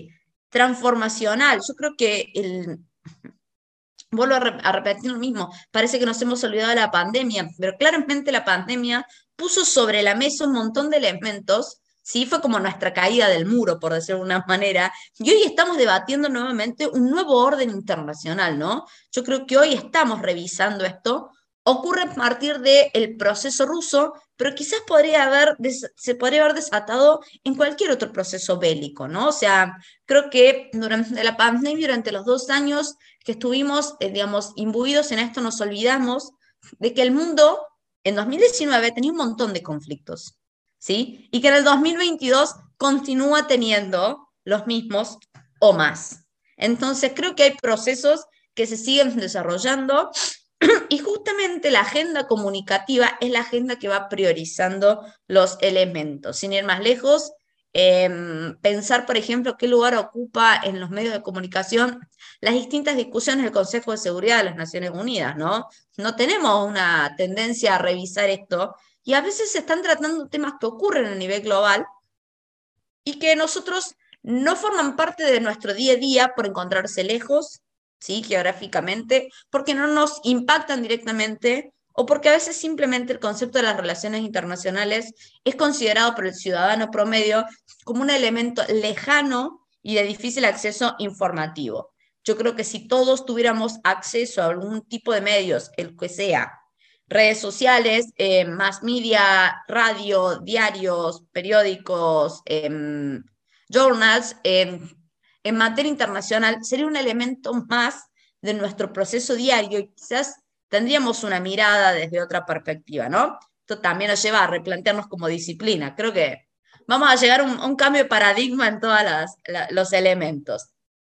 transformacional. Yo creo que vuelvo a repetir lo mismo, parece que nos hemos olvidado de la pandemia, pero claramente la pandemia puso sobre la mesa un montón de elementos, ¿sí? Fue como nuestra caída del muro, por decirlo de una manera, y hoy estamos debatiendo nuevamente un nuevo orden internacional, ¿no? Yo creo que hoy estamos revisando esto, ocurre a partir del proceso ruso, pero quizás se podría haber desatado en cualquier otro proceso bélico, ¿no? O sea, creo que durante la pandemia, durante los 2 años que estuvimos, digamos, imbuidos en esto, nos olvidamos de que el mundo en 2019 tenía un montón de conflictos, ¿sí? Y que en el 2022 continúa teniendo los mismos o más. Entonces, creo que hay procesos que se siguen desarrollando y justamente la agenda comunicativa es la agenda que va priorizando los elementos. Sin ir más lejos, pensar, por ejemplo, qué lugar ocupa en los medios de comunicación las distintas discusiones del Consejo de Seguridad de las Naciones Unidas, ¿no? No tenemos una tendencia a revisar esto y a veces se están tratando temas que ocurren a nivel global y que nosotros no forman parte de nuestro día a día por encontrarse lejos, ¿sí? Geográficamente, porque no nos impactan directamente o porque a veces simplemente el concepto de las relaciones internacionales es considerado por el ciudadano promedio como un elemento lejano y de difícil acceso informativo. Yo creo que si todos tuviéramos acceso a algún tipo de medios, el que sea, redes sociales, mass media, radio, diarios, periódicos, journals, en materia internacional, sería un elemento más de nuestro proceso diario y quizás tendríamos una mirada desde otra perspectiva, ¿no? Esto también nos lleva a replantearnos como disciplina. Creo que vamos a llegar a un cambio de paradigma en todos los elementos.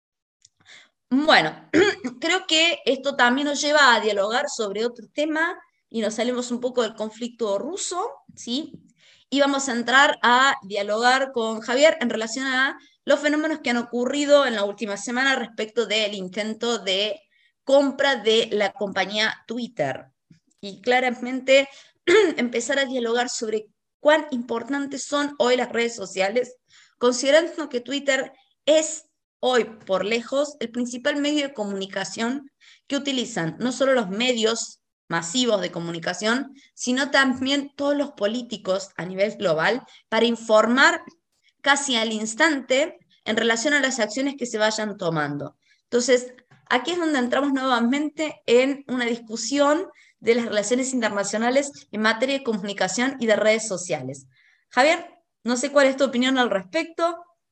Bueno, creo que esto también nos lleva a dialogar sobre otro tema y nos salimos un poco del conflicto ruso, ¿sí? Y vamos a entrar a dialogar con Javier en relación a los fenómenos que han ocurrido en la última semana respecto del intento de compra de la compañía Twitter. Y claramente empezar a dialogar sobre cuán importantes son hoy las redes sociales, considerando que Twitter es hoy, por lejos, el principal medio de comunicación que utilizan no solo los medios masivos de comunicación, sino también todos los políticos a nivel global para informar casi al instante en relación a las acciones que se vayan tomando. Entonces, aquí es donde entramos nuevamente en una discusión de las relaciones internacionales en materia de comunicación y de redes sociales. Javier, no sé cuál es tu opinión al respecto.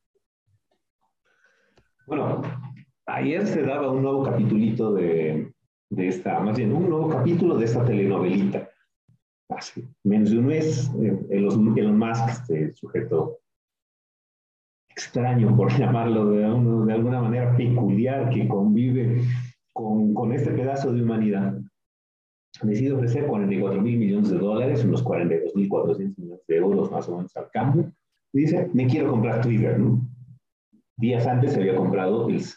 Bueno, ayer se daba un nuevo capitulito de esta, más bien un nuevo capítulo de esta telenovelita. Hace menos de un mes, Elon Musk, este sujeto extraño, por llamarlo de alguna manera peculiar, que convive con este pedazo de humanidad, decide ofrecer 44.000 millones de dólares, unos 42.400 millones de euros más o menos al cambio, y dice, me quiero comprar Twitter, ¿no? Días antes se había comprado el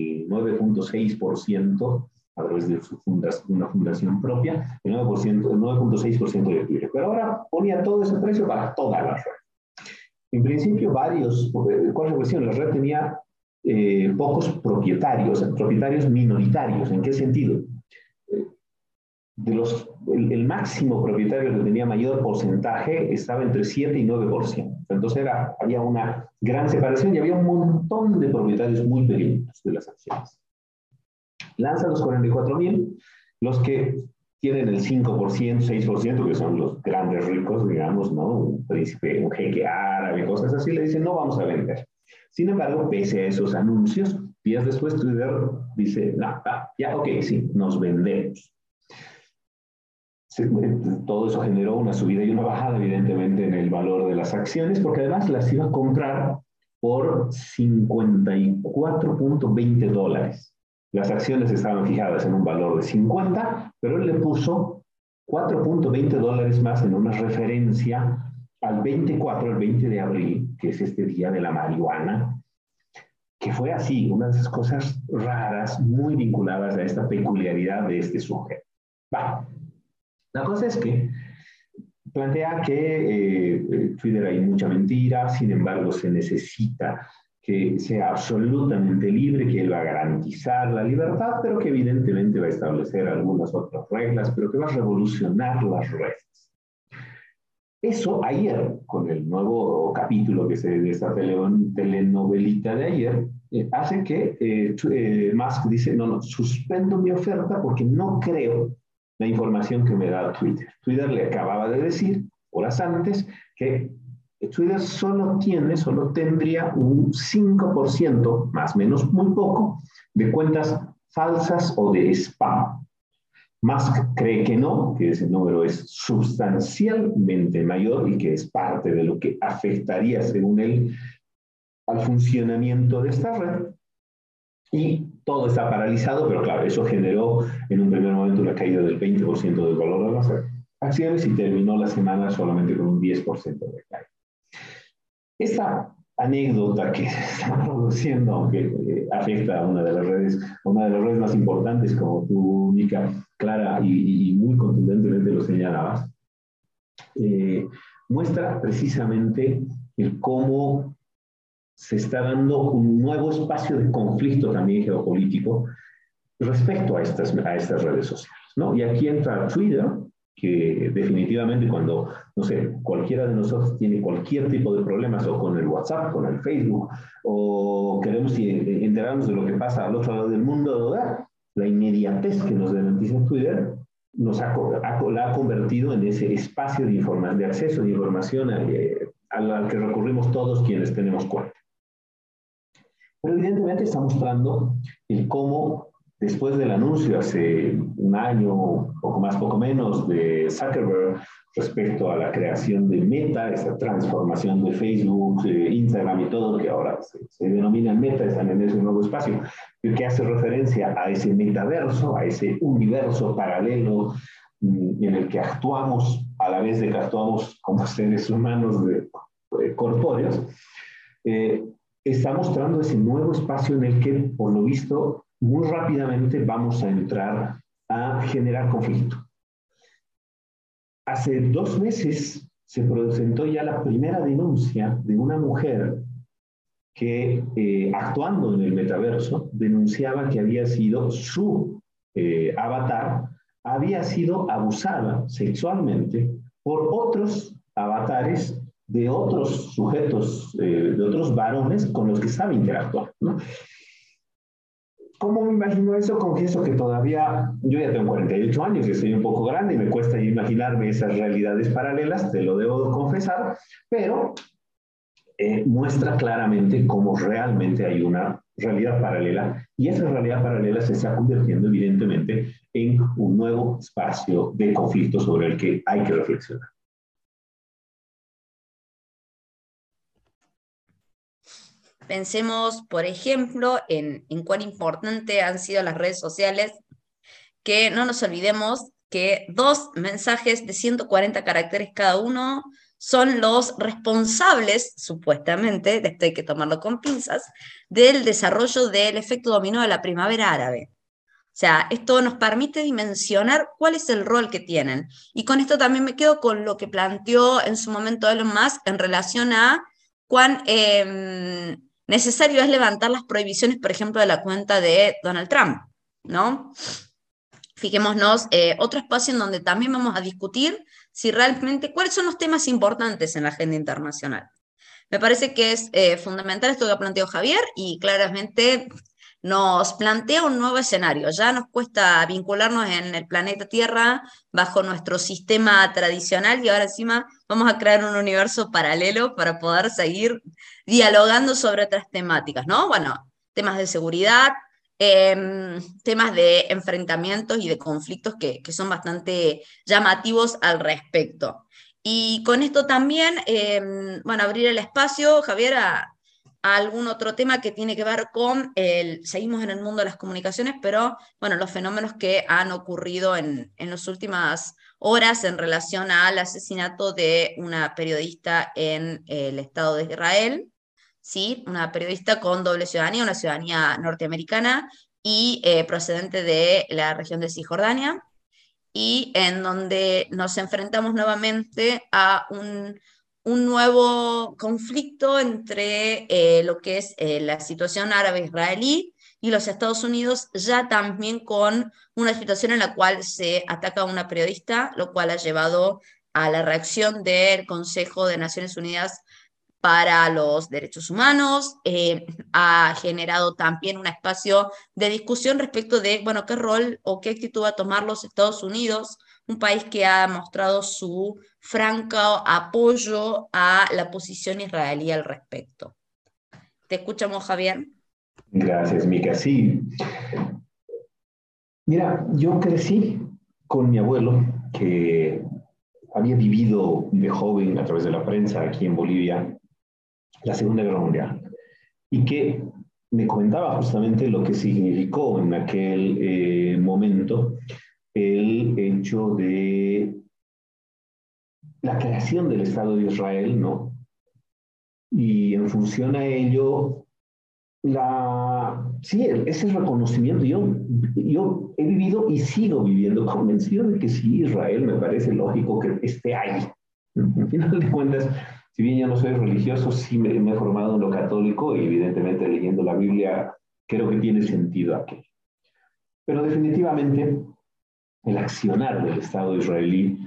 9.6% a través de una fundación propia, el 9.6% de Twitter. Pero ahora ponía todo ese precio para toda la red. En principio, ¿cuál es la cuestión? La red tenía pocos propietarios minoritarios. ¿En qué sentido? El máximo propietario que tenía mayor porcentaje estaba entre 7 y 9%. Entonces había una gran separación y había un montón de propietarios muy pequeños de las acciones. Lanza los 44.000, los que tienen el 5%, 6%, que son los grandes ricos, digamos, ¿no? Un príncipe, un jeque árabe, cosas así, le dicen, no vamos a vender. Sin embargo, pese a esos anuncios, días después Twitter dice, no, ya, ok, sí, nos vendemos. Todo eso generó una subida y una bajada, evidentemente, en el valor de las acciones, porque además las iba a comprar por 54.20 dólares. Las acciones estaban fijadas en un valor de 50, pero él le puso 4.20 dólares más en una referencia al 20 de abril, que es este día de la marihuana, que fue así, una de esas cosas raras, muy vinculadas a esta peculiaridad de este sujeto. Va. La cosa es que plantea que Twitter hay mucha mentira, sin embargo se necesita que sea absolutamente libre, que él va a garantizar la libertad, pero que evidentemente va a establecer algunas otras reglas, pero que va a revolucionar las redes. Eso ayer, con el nuevo capítulo que de esta telenovelita de ayer, hace que Musk dice, no, suspendo mi oferta porque no creo la información que me da Twitter. Twitter le acababa de decir, horas antes, que Twitter solo tendría un 5%, más o menos muy poco, de cuentas falsas o de spam. Musk cree que no, que ese número es sustancialmente mayor y que es parte de lo que afectaría, según él, al funcionamiento de esta red. Y todo está paralizado, pero claro, eso generó en un primer momento una caída del 20% del valor de las acciones y terminó la semana solamente con un 10% de caída. Esta anécdota que se está produciendo, aunque afecta a una de las redes más importantes, como tú, Mica, clara y muy contundentemente lo señalabas, muestra precisamente el cómo se está dando un nuevo espacio de conflicto también geopolítico respecto a estas redes sociales, ¿no? Y aquí entra Twitter, que definitivamente cuando, no sé, cualquiera de nosotros tiene cualquier tipo de problemas, o con el WhatsApp, con el Facebook, o queremos enterarnos de lo que pasa al otro lado del mundo, ¿verdad? La inmediatez que nos garantiza Twitter la ha convertido en ese espacio de acceso de información al que recurrimos todos quienes tenemos cuenta. Pero evidentemente está mostrando el cómo, después del anuncio hace un año, poco menos, de Zuckerberg respecto a la creación de Meta, esa transformación de Facebook, Instagram y todo, que ahora se denomina Meta, están en ese nuevo espacio, que hace referencia a ese metaverso, a ese universo paralelo en el que actuamos, a la vez de que actuamos como seres humanos corpóreos, está mostrando ese nuevo espacio en el que, por lo visto, muy rápidamente vamos a entrar a generar conflicto. Hace 2 meses se presentó ya la primera denuncia de una mujer que, actuando en el metaverso, denunciaba que había sido su avatar había sido abusada sexualmente por otros avatares de otros sujetos, de otros varones con los que estaba interactuando, ¿no? ¿Cómo me imagino eso? Confieso que todavía, yo ya tengo 48 años y estoy un poco grande y me cuesta imaginarme esas realidades paralelas, te lo debo confesar, pero muestra claramente cómo realmente hay una realidad paralela y esa realidad paralela se está convirtiendo evidentemente en un nuevo espacio de conflicto sobre el que hay que reflexionar. Pensemos, por ejemplo, en cuán importante han sido las redes sociales, que no nos olvidemos que 2 mensajes de 140 caracteres cada uno son los responsables, supuestamente, esto hay que tomarlo con pinzas, del desarrollo del efecto dominó de la primavera árabe. O sea, esto nos permite dimensionar cuál es el rol que tienen. Y con esto también me quedo con lo que planteó en su momento Elon Musk en relación a cuán necesario es levantar las prohibiciones, por ejemplo, de la cuenta de Donald Trump, ¿no? Fijémonos, otro espacio en donde también vamos a discutir si realmente, cuáles son los temas importantes en la agenda internacional. Me parece que es fundamental esto que ha planteado Javier y claramente nos plantea un nuevo escenario. Ya nos cuesta vincularnos en el planeta Tierra bajo nuestro sistema tradicional y ahora encima vamos a crear un universo paralelo para poder seguir dialogando sobre otras temáticas, ¿no? Bueno, temas de seguridad, temas de enfrentamientos y de conflictos que son bastante llamativos al respecto. Y con esto también, bueno, abrir el espacio, Javier, a algún otro tema que tiene que ver con seguimos en el mundo de las comunicaciones, pero bueno, los fenómenos que han ocurrido en las últimas horas en relación al asesinato de una periodista en el Estado de Israel, ¿sí? Una periodista con doble ciudadanía, una ciudadanía norteamericana y procedente de la región de Cisjordania, y en donde nos enfrentamos nuevamente a un nuevo conflicto entre lo que es la situación árabe-israelí y los Estados Unidos, ya también con una situación en la cual se ataca a una periodista, lo cual ha llevado a la reacción del Consejo de Naciones Unidas para los derechos humanos, ha generado también un espacio de discusión respecto de, bueno, qué rol o qué actitud va a tomar los Estados Unidos, un país que ha mostrado su franco apoyo a la posición israelí al respecto. Te escuchamos, Javier. Gracias, Mica. Sí. Mira, yo crecí con mi abuelo, que había vivido de joven a través de la prensa aquí en Bolivia la Segunda Guerra Mundial y que me comentaba justamente lo que significó en aquel momento el hecho de la creación del Estado de Israel, ¿no? Y en función a ello, sí, ese reconocimiento, yo he vivido y sigo viviendo convencido de que sí, Israel me parece lógico que esté ahí. Al final de cuentas, si bien ya no soy religioso, sí me he formado en lo católico y evidentemente leyendo la Biblia creo que tiene sentido aquello. Pero definitivamente el accionar del Estado israelí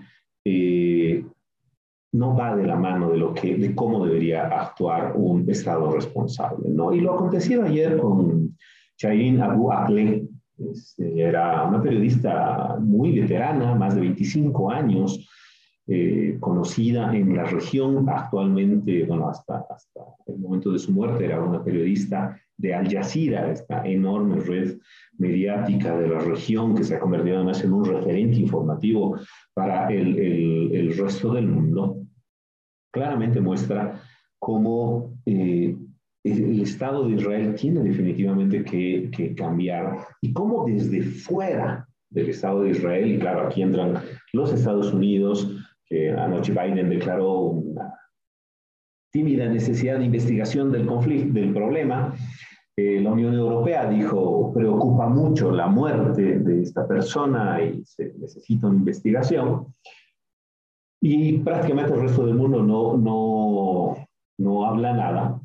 no va de la mano de cómo debería actuar un Estado responsable, ¿no? Y lo acontecido ayer con Shireen Abu Akleh, era una periodista muy veterana, más de 25 años, conocida en la región actualmente, bueno, hasta el momento de su muerte, era una periodista de Al Jazeera, esta enorme red mediática de la región que se ha convertido además en un referente informativo para el resto del mundo. Claramente muestra cómo el Estado de Israel tiene definitivamente que cambiar y cómo desde fuera del Estado de Israel, y claro, aquí entran los Estados Unidos, que anoche Biden declaró una tímida necesidad de investigación del conflicto, del problema. La Unión Europea dijo, preocupa mucho la muerte de esta persona y se necesita una investigación. Y prácticamente el resto del mundo no habla nada.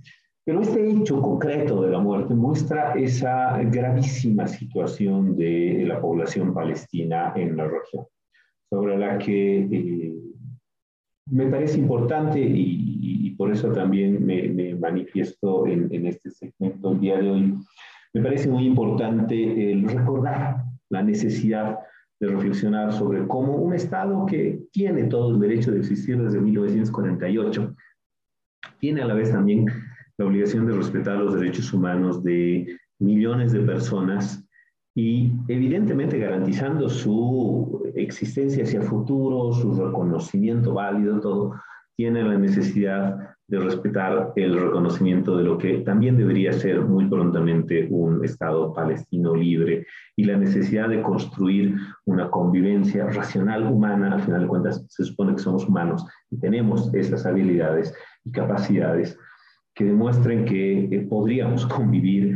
Pero este hecho concreto de la muerte muestra esa gravísima situación de la población palestina en la región, sobre la que me parece importante y por eso también me manifiesto en este segmento el día de hoy. Me parece muy importante el recordar la necesidad de reflexionar sobre cómo un Estado que tiene todo el derecho de existir desde 1948 tiene a la vez también la obligación de respetar los derechos humanos de millones de personas y evidentemente garantizando su existencia hacia el futuro, su reconocimiento válido, todo, tiene la necesidad de respetar el reconocimiento de lo que también debería ser muy prontamente un Estado palestino libre y la necesidad de construir una convivencia racional humana. Al final de cuentas, se supone que somos humanos y tenemos esas habilidades y capacidades que demuestren que podríamos convivir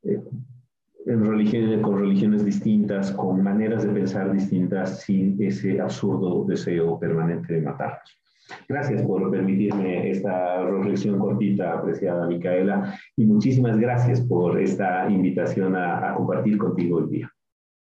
con religiones distintas, con maneras de pensar distintas, sin ese absurdo deseo permanente de matarnos. Gracias por permitirme esta reflexión cortita, apreciada Micaela, y muchísimas gracias por esta invitación a compartir contigo el día.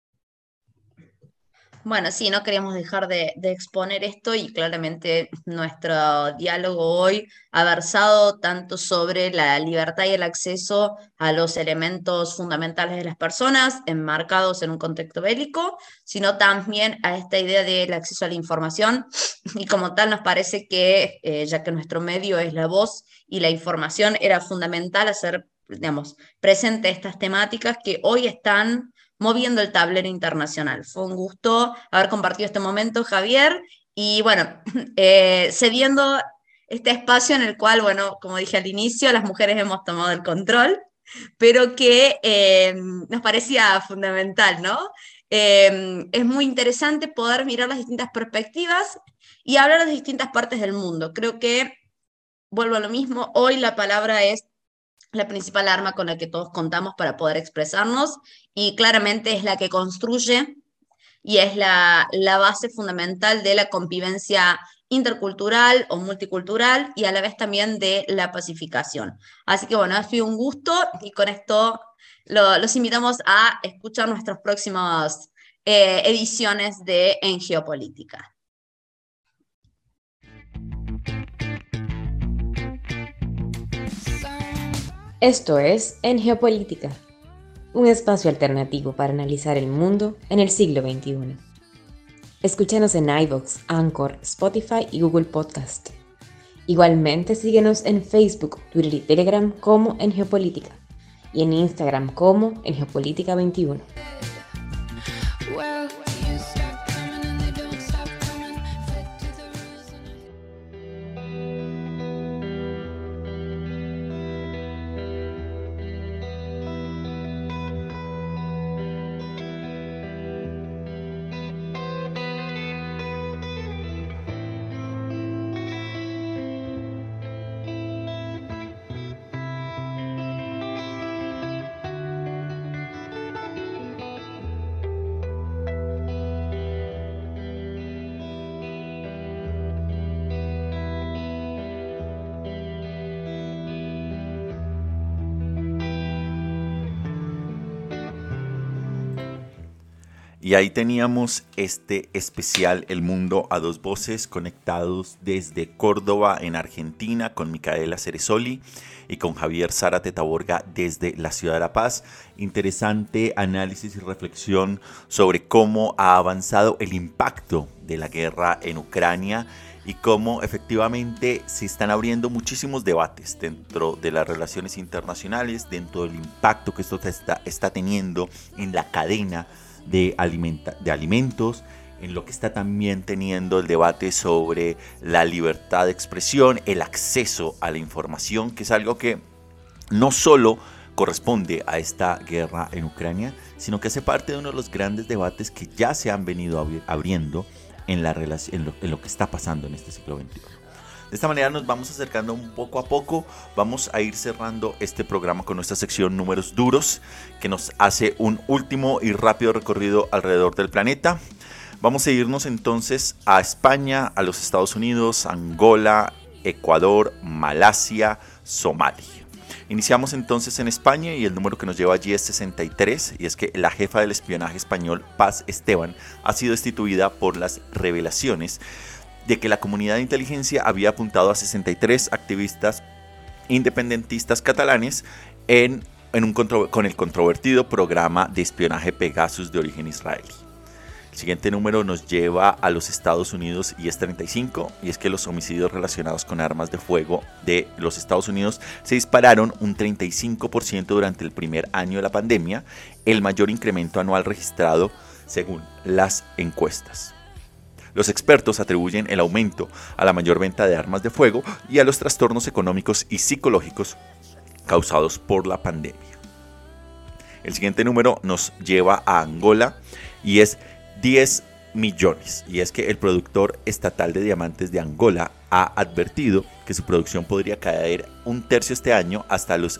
Bueno, sí, no queríamos dejar de exponer esto y claramente nuestro diálogo hoy ha versado tanto sobre la libertad y el acceso a los elementos fundamentales de las personas enmarcados en un contexto bélico, sino también a esta idea del acceso a la información y como tal nos parece que, ya que nuestro medio es la voz y la información, era fundamental hacer, digamos, presente estas temáticas que hoy están moviendo el tablero internacional. Fue un gusto haber compartido este momento, Javier, y bueno, cediendo este espacio en el cual, bueno, como dije al inicio, las mujeres hemos tomado el control, pero que nos parecía fundamental, ¿no? Es muy interesante poder mirar las distintas perspectivas y hablar de distintas partes del mundo. Creo que, vuelvo a lo mismo, hoy la palabra es la principal arma con la que todos contamos para poder expresarnos y claramente es la que construye y es la base fundamental de la convivencia intercultural o multicultural y a la vez también de la pacificación. Así que bueno, ha sido un gusto y con esto los invitamos a escuchar nuestras próximas ediciones de En Geopolítica. Esto es En Geopolítica, un espacio alternativo para analizar el mundo en el siglo XXI. Escúchanos en iVoox, Anchor, Spotify y Google Podcast. Igualmente síguenos en Facebook, Twitter y Telegram como En Geopolítica y en Instagram como En Geopolítica 21. Y ahí teníamos este especial El Mundo a Dos Voces, conectados desde Córdoba en Argentina con Micaela Ceresoli y con Javier Zárate Taborga desde la Ciudad de La Paz. Interesante análisis y reflexión sobre cómo ha avanzado el impacto de la guerra en Ucrania y cómo efectivamente se están abriendo muchísimos debates dentro de las relaciones internacionales, dentro del impacto que esto está teniendo en la cadena de alimentos, en lo que está también teniendo el debate sobre la libertad de expresión, el acceso a la información, que es algo que no solo corresponde a esta guerra en Ucrania, sino que hace parte de uno de los grandes debates que ya se han venido abriendo en lo que está pasando en este siglo XXI. De esta manera nos vamos acercando un poco a poco, vamos a ir cerrando este programa con nuestra sección Números Duros, que nos hace un último y rápido recorrido alrededor del planeta. Vamos a irnos entonces a España, a los Estados Unidos, Angola, Ecuador, Malasia, Somalia. Iniciamos entonces en España y el número que nos lleva allí es 63, y es que la jefa del espionaje español, Paz Esteban, ha sido destituida por las revelaciones de que la comunidad de inteligencia había apuntado a 63 activistas independentistas catalanes con el controvertido programa de espionaje Pegasus de origen israelí. El siguiente número nos lleva a los Estados Unidos y es 35, y es que los homicidios relacionados con armas de fuego de los Estados Unidos se dispararon un 35% durante el primer año de la pandemia, el mayor incremento anual registrado según las encuestas. Los expertos atribuyen el aumento a la mayor venta de armas de fuego y a los trastornos económicos y psicológicos causados por la pandemia. El siguiente número nos lleva a Angola y es 10 millones, y es que el productor estatal de diamantes de Angola ha advertido que su producción podría caer un tercio este año hasta los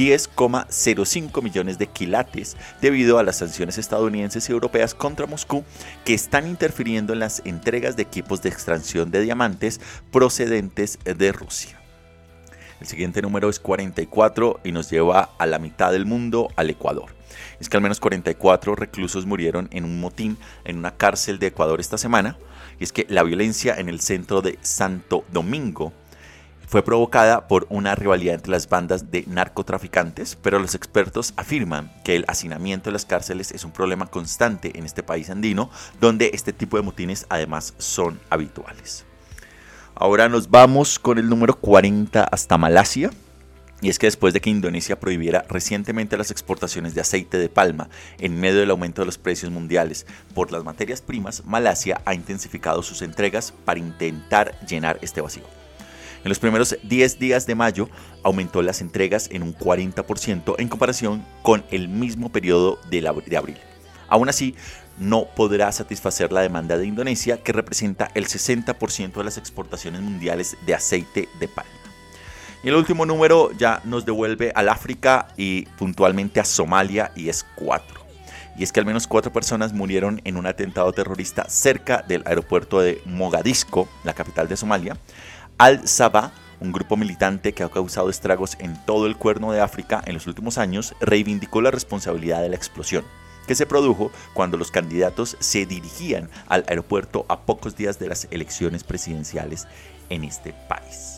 10,05 millones de quilates debido a las sanciones estadounidenses y europeas contra Moscú, que están interfiriendo en las entregas de equipos de extracción de diamantes procedentes de Rusia. El siguiente número es 44 y nos lleva a la mitad del mundo, al Ecuador. Es que al menos 44 reclusos murieron en un motín en una cárcel de Ecuador esta semana, y es que la violencia en el centro de Santo Domingo fue provocada por una rivalidad entre las bandas de narcotraficantes, pero los expertos afirman que el hacinamiento de las cárceles es un problema constante en este país andino, donde este tipo de motines además son habituales. Ahora nos vamos con el número 40 hasta Malasia. Y es que después de que Indonesia prohibiera recientemente las exportaciones de aceite de palma en medio del aumento de los precios mundiales por las materias primas, Malasia ha intensificado sus entregas para intentar llenar este vacío. En los primeros 10 días de mayo aumentó las entregas en un 40% en comparación con el mismo periodo de abril. Aún así, no podrá satisfacer la demanda de Indonesia, que representa el 60% de las exportaciones mundiales de aceite de palma. Y el último número ya nos devuelve al África y puntualmente a Somalia, y es 4. Y es que al menos 4 personas murieron en un atentado terrorista cerca del aeropuerto de Mogadiscio, la capital de Somalia. Al-Sabah, un grupo militante que ha causado estragos en todo el Cuerno de África en los últimos años, reivindicó la responsabilidad de la explosión, que se produjo cuando los candidatos se dirigían al aeropuerto a pocos días de las elecciones presidenciales en este país.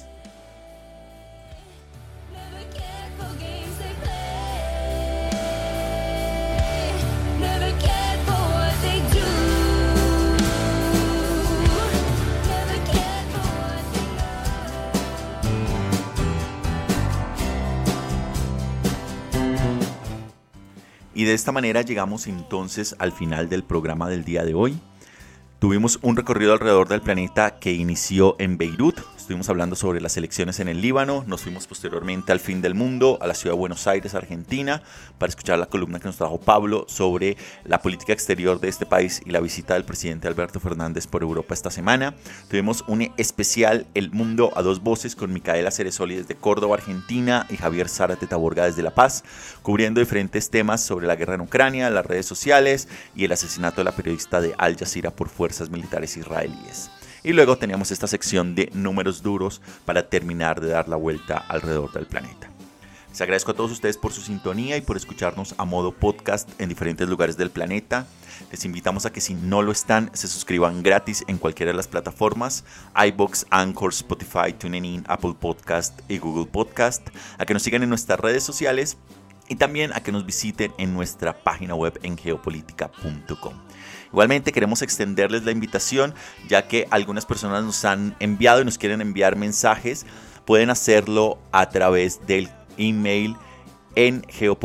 Y de esta manera llegamos entonces al final del programa del día de hoy. Tuvimos un recorrido alrededor del planeta que inició en Beirut. Estuvimos hablando sobre las elecciones en el Líbano. Nos fuimos posteriormente al fin del mundo, a la ciudad de Buenos Aires, Argentina, para escuchar la columna que nos trajo Pablo sobre la política exterior de este país y la visita del presidente Alberto Fernández por Europa esta semana. Tuvimos un especial El Mundo a Dos Voces con Micaela Ceresoli desde Córdoba, Argentina, y Javier Zárate Taborga desde La Paz, cubriendo diferentes temas sobre la guerra en Ucrania, las redes sociales y el asesinato de la periodista de Al Jazeera por fuerzas militares israelíes. Y luego teníamos esta sección de números duros para terminar de dar la vuelta alrededor del planeta. Les agradezco a todos ustedes por su sintonía y por escucharnos a modo podcast en diferentes lugares del planeta. Les invitamos a que si no lo están, se suscriban gratis en cualquiera de las plataformas: iVoox, Anchor, Spotify, TuneIn, Apple Podcast y Google Podcast. A que nos sigan en nuestras redes sociales y también a que nos visiten en nuestra página web en geopolitica.com. Igualmente queremos extenderles la invitación, ya que algunas personas nos han enviado y nos quieren enviar mensajes. Pueden hacerlo a través del email en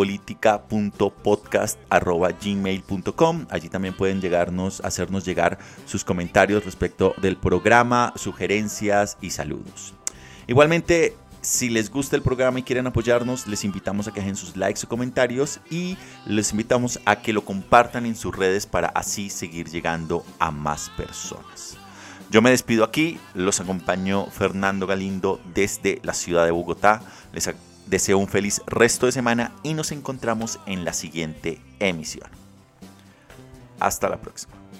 geopolitica.podcast@gmail.com. Allí también pueden hacernos llegar sus comentarios respecto del programa, sugerencias y saludos. Igualmente, si les gusta el programa y quieren apoyarnos, les invitamos a que dejen sus likes o comentarios, y les invitamos a que lo compartan en sus redes para así seguir llegando a más personas. Yo me despido aquí, los acompañó Fernando Galindo desde la ciudad de Bogotá. Les deseo un feliz resto de semana y nos encontramos en la siguiente emisión. Hasta la próxima.